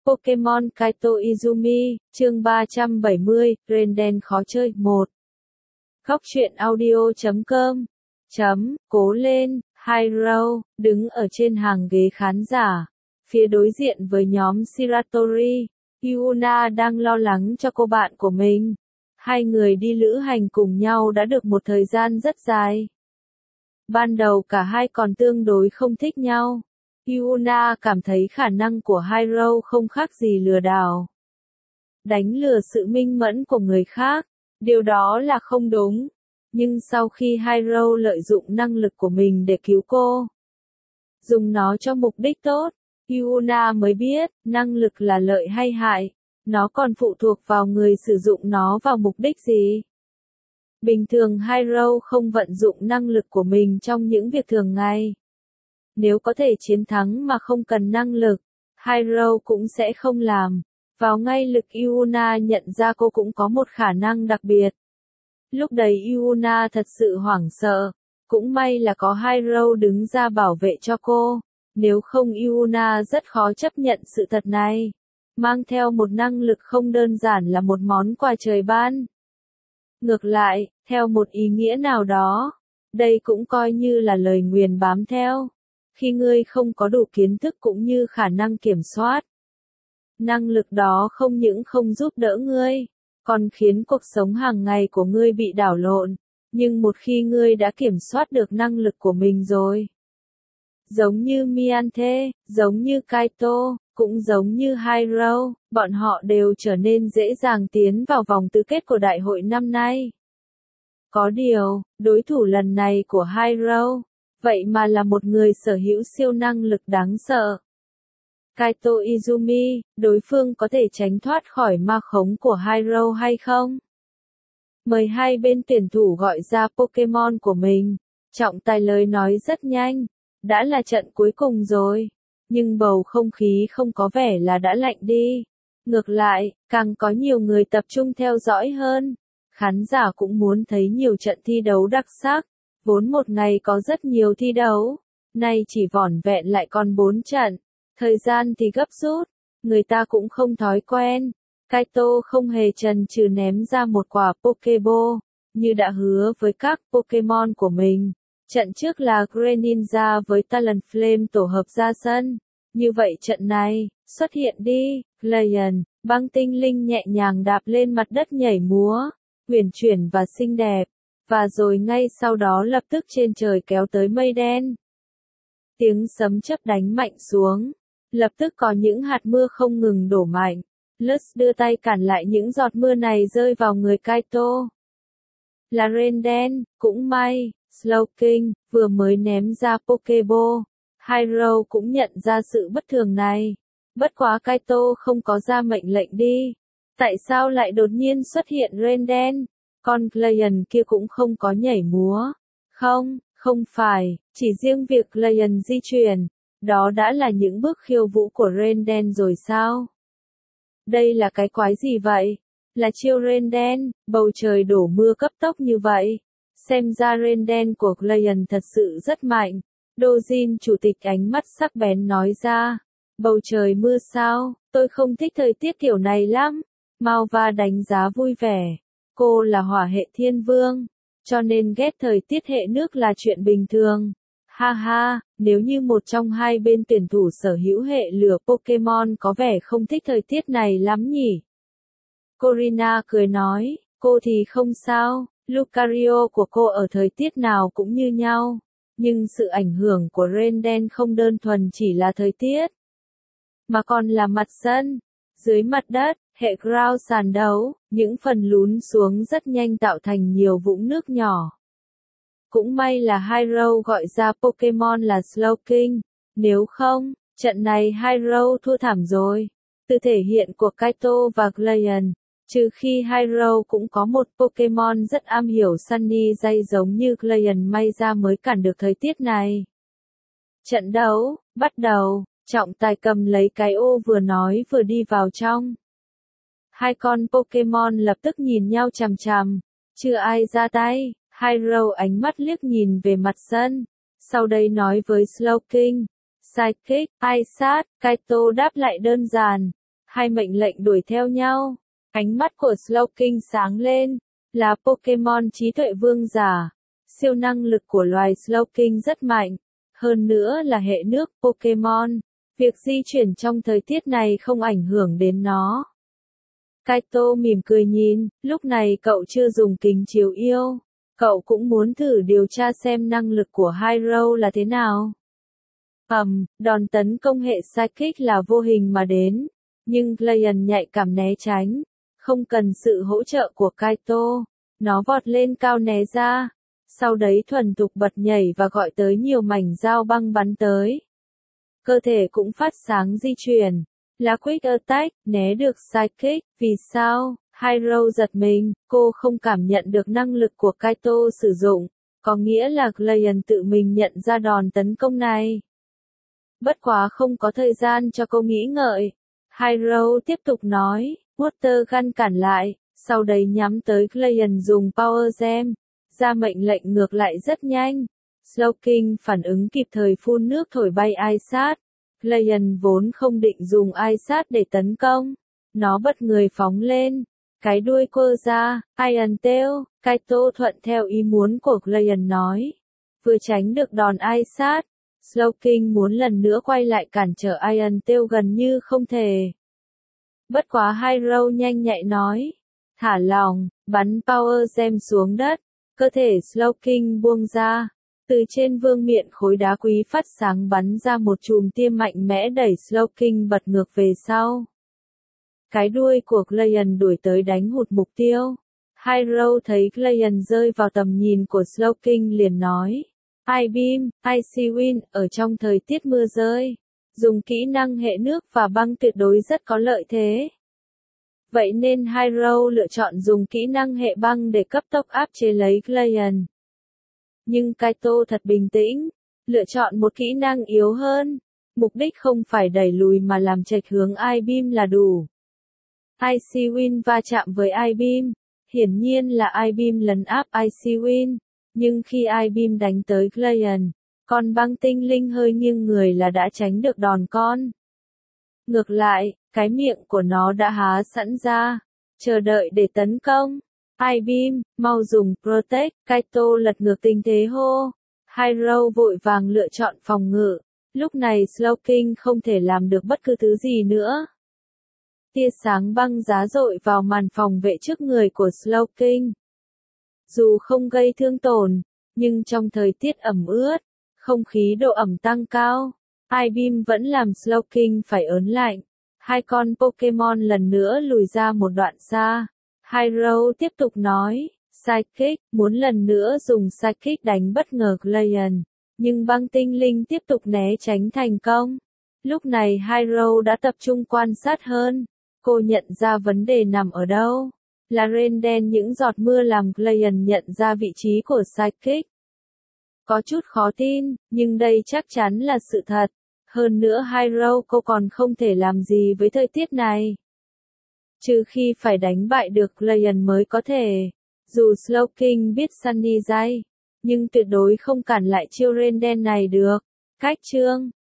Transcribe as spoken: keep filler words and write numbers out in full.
Pokemon Kaito Izumi, chương ba trăm bảy mươi, Renden khó chơi, một. Góc truyện audio chấm com. Chấm, cố lên, Hyrule, đứng ở trên hàng ghế khán giả. Phía đối diện với nhóm Shiratori, Yuna đang lo lắng cho cô bạn của mình. Hai người đi lữ hành cùng nhau đã được một thời gian rất dài. Ban đầu cả hai còn tương đối không thích nhau. Yuna cảm thấy khả năng của Hyrule không khác gì lừa đảo. Đánh lừa sự minh mẫn của người khác, điều đó là không đúng. Nhưng sau khi Hyrule lợi dụng năng lực của mình để cứu cô, dùng nó cho mục đích tốt, Yuna mới biết, năng lực là lợi hay hại, nó còn phụ thuộc vào người sử dụng nó vào mục đích gì. Bình thường Hyrule không vận dụng năng lực của mình trong những việc thường ngày. Nếu có thể chiến thắng mà không cần năng lực, Hyrule cũng sẽ không làm. Vào ngay lực Yuna nhận ra cô cũng có một khả năng đặc biệt. Lúc đấy Yuna thật sự hoảng sợ. Cũng may là có Hyrule đứng ra bảo vệ cho cô. Nếu không Yuna rất khó chấp nhận sự thật này. Mang theo một năng lực không đơn giản là một món quà trời ban. Ngược lại, theo một ý nghĩa nào đó, đây cũng coi như là lời nguyền bám theo. Khi ngươi không có đủ kiến thức cũng như khả năng kiểm soát, năng lực đó không những không giúp đỡ ngươi, còn khiến cuộc sống hàng ngày của ngươi bị đảo lộn. Nhưng một khi ngươi đã kiểm soát được năng lực của mình rồi, giống như Mianthe, giống như Kaito, cũng giống như Hyrule, bọn họ đều trở nên dễ dàng tiến vào vòng tứ kết của đại hội năm nay. Có điều, đối thủ lần này của Hyrule, vậy mà là một người sở hữu siêu năng lực đáng sợ. Kaito Izumi, đối phương có thể tránh thoát khỏi ma khống của Hyrule hay không? Mời hai bên tuyển thủ gọi ra Pokemon của mình. Trọng tài lời nói rất nhanh. Đã là trận cuối cùng rồi. Nhưng bầu không khí không có vẻ là đã lạnh đi. Ngược lại, càng có nhiều người tập trung theo dõi hơn. Khán giả cũng muốn thấy nhiều trận thi đấu đặc sắc. Vốn một ngày có rất nhiều thi đấu, nay chỉ vỏn vẹn lại còn bốn trận. Thời gian thì gấp rút, người ta cũng không thói quen. Kaito không hề chần chừ ném ra một quả Pokeball, như đã hứa với các Pokemon của mình. Trận trước là Greninja với Talonflame tổ hợp ra sân. Như vậy trận này, xuất hiện đi, Glaceon, băng tinh linh nhẹ nhàng đạp lên mặt đất nhảy múa, huyền chuyển và xinh đẹp. Và rồi ngay sau đó lập tức trên trời kéo tới mây đen. Tiếng sấm chớp đánh mạnh xuống. Lập tức có những hạt mưa không ngừng đổ mạnh. Lutz đưa tay cản lại những giọt mưa này rơi vào người Kaito. Là Renden, cũng may, Slowking, vừa mới ném ra Pokeball. Hyrule cũng nhận ra sự bất thường này. Bất quá Kaito không có ra mệnh lệnh đi. Tại sao lại đột nhiên xuất hiện Renden? Con Glaceon kia cũng không có nhảy múa. Không, không phải, chỉ riêng việc Glaceon di chuyển, đó đã là những bước khiêu vũ của Renden rồi sao? Đây là cái quái gì vậy? Là chiêu Renden, bầu trời đổ mưa cấp tốc như vậy. Xem ra Renden của Glaceon thật sự rất mạnh. Dojin chủ tịch ánh mắt sắc bén nói ra. Bầu trời mưa sao? Tôi không thích thời tiết kiểu này lắm. Malva đánh giá vui vẻ. Cô là hỏa hệ thiên vương, cho nên ghét thời tiết hệ nước là chuyện bình thường. Ha ha, nếu như một trong hai bên tuyển thủ sở hữu hệ lửa Pokemon có vẻ không thích thời tiết này lắm nhỉ? Corina cười nói, cô thì không sao, Lucario của cô ở thời tiết nào cũng như nhau. Nhưng sự ảnh hưởng của Renden không đơn thuần chỉ là thời tiết, mà còn là mặt sân. Dưới mặt đất, hệ ground sàn đấu, những phần lún xuống rất nhanh tạo thành nhiều vũng nước nhỏ. Cũng may là Hyrule gọi ra Pokemon là Slowking, nếu không, trận này Hyrule thua thảm rồi. Từ thể hiện của Kaito và Glaceon, trừ khi Hyrule cũng có một Pokemon rất am hiểu Sunny Day giống như Glaceon may ra mới cản được thời tiết này. Trận đấu, bắt đầu, trọng tài cầm lấy cái ô vừa nói vừa đi vào trong. Hai con Pokemon lập tức nhìn nhau chằm chằm, chưa ai ra tay. Hyrule ánh mắt liếc nhìn về mặt sân, sau đây nói với Slowking, Psychic, ai sát, Kaito đáp lại đơn giản, hai mệnh lệnh đuổi theo nhau. Ánh mắt của Slowking sáng lên, là Pokemon trí tuệ vương giả. Siêu năng lực của loài Slowking rất mạnh, hơn nữa là hệ nước Pokemon. Việc di chuyển trong thời tiết này không ảnh hưởng đến nó. Kaito mỉm cười nhìn, lúc này cậu chưa dùng kính chiếu yêu. Cậu cũng muốn thử điều tra xem năng lực của Hyrule là thế nào. Ầm, đòn tấn công hệ Psychic là vô hình mà đến, nhưng Glacian nhạy cảm né tránh, không cần sự hỗ trợ của Kaito. Nó vọt lên cao né ra, sau đấy thuần thục bật nhảy và gọi tới nhiều mảnh dao băng bắn tới. Cơ thể cũng phát sáng di chuyển, là Quick Attack, né được Psychic. Vì sao? Hyrule giật mình, cô không cảm nhận được năng lực của Kaito sử dụng, có nghĩa là Glacian tự mình nhận ra đòn tấn công này. Bất quá không có thời gian cho cô nghĩ ngợi. Hyrule tiếp tục nói, Water Gun cản lại, sau đấy nhắm tới Glacian dùng Power Gem, ra mệnh lệnh ngược lại rất nhanh. Slowking phản ứng kịp thời phun nước thổi bay Ice Sát. Glacian vốn không định dùng Ice Sát để tấn công, nó bất người phóng lên, cái đuôi quơ ra, Iron Tail. Kaito thuận theo ý muốn của Glacian nói, vừa tránh được đòn Ice Sát. Slowking muốn lần nữa quay lại cản trở Iron Tail gần như không thể. Bất quá Hyrule nhanh nhạy nói, thả lỏng, bắn Power Gem xuống đất, cơ thể Slowking buông ra. Từ trên vương miện khối đá quý phát sáng bắn ra một chùm tia mạnh mẽ đẩy Slowking bật ngược về sau. Cái đuôi của Glacian đuổi tới đánh hụt mục tiêu. Hyrule thấy Glacian rơi vào tầm nhìn của Slowking liền nói, Ice Beam, Icy Wind, ở trong thời tiết mưa rơi, dùng kỹ năng hệ nước và băng tuyệt đối rất có lợi thế. Vậy nên Hyrule lựa chọn dùng kỹ năng hệ băng để cấp tốc áp chế lấy Glacian. Nhưng Kaito thật bình tĩnh, lựa chọn một kỹ năng yếu hơn. Mục đích không phải đẩy lùi mà làm chệch hướng Ice Beam là đủ. Icy Wind va chạm với Ice Beam, hiển nhiên là Ice Beam lấn áp Icy Wind, nhưng khi Ice Beam đánh tới Glacian, con băng tinh linh hơi nghiêng người là đã tránh được đòn con. Ngược lại, cái miệng của nó đã há sẵn ra, chờ đợi để tấn công. Ice Beam, mau dùng Protect. Kaito lật ngược tình thế hô. Hyrule vội vàng lựa chọn phòng ngự. Lúc này Slowking không thể làm được bất cứ thứ gì nữa. Tia sáng băng giá rội vào màn phòng vệ trước người của Slowking. Dù không gây thương tổn, nhưng trong thời tiết ẩm ướt, không khí độ ẩm tăng cao, Ice Beam vẫn làm Slowking phải ớn lạnh. Hai con Pokemon lần nữa lùi ra một đoạn xa. Hyrule tiếp tục nói, Psychic, muốn lần nữa dùng Psychic đánh bất ngờ Glacian, nhưng băng tinh linh tiếp tục né tránh thành công. Lúc này Hyrule đã tập trung quan sát hơn, cô nhận ra vấn đề nằm ở đâu, là rain đen những giọt mưa làm Glacian nhận ra vị trí của Psychic. Có chút khó tin, nhưng đây chắc chắn là sự thật. Hơn nữa Hyrule cô còn không thể làm gì với thời tiết này. Trừ khi phải đánh bại được Glacian mới có thể. Dù Slowking biết Sunny dây, nhưng tuyệt đối không cản lại chiêu rain đen này được. Cách chương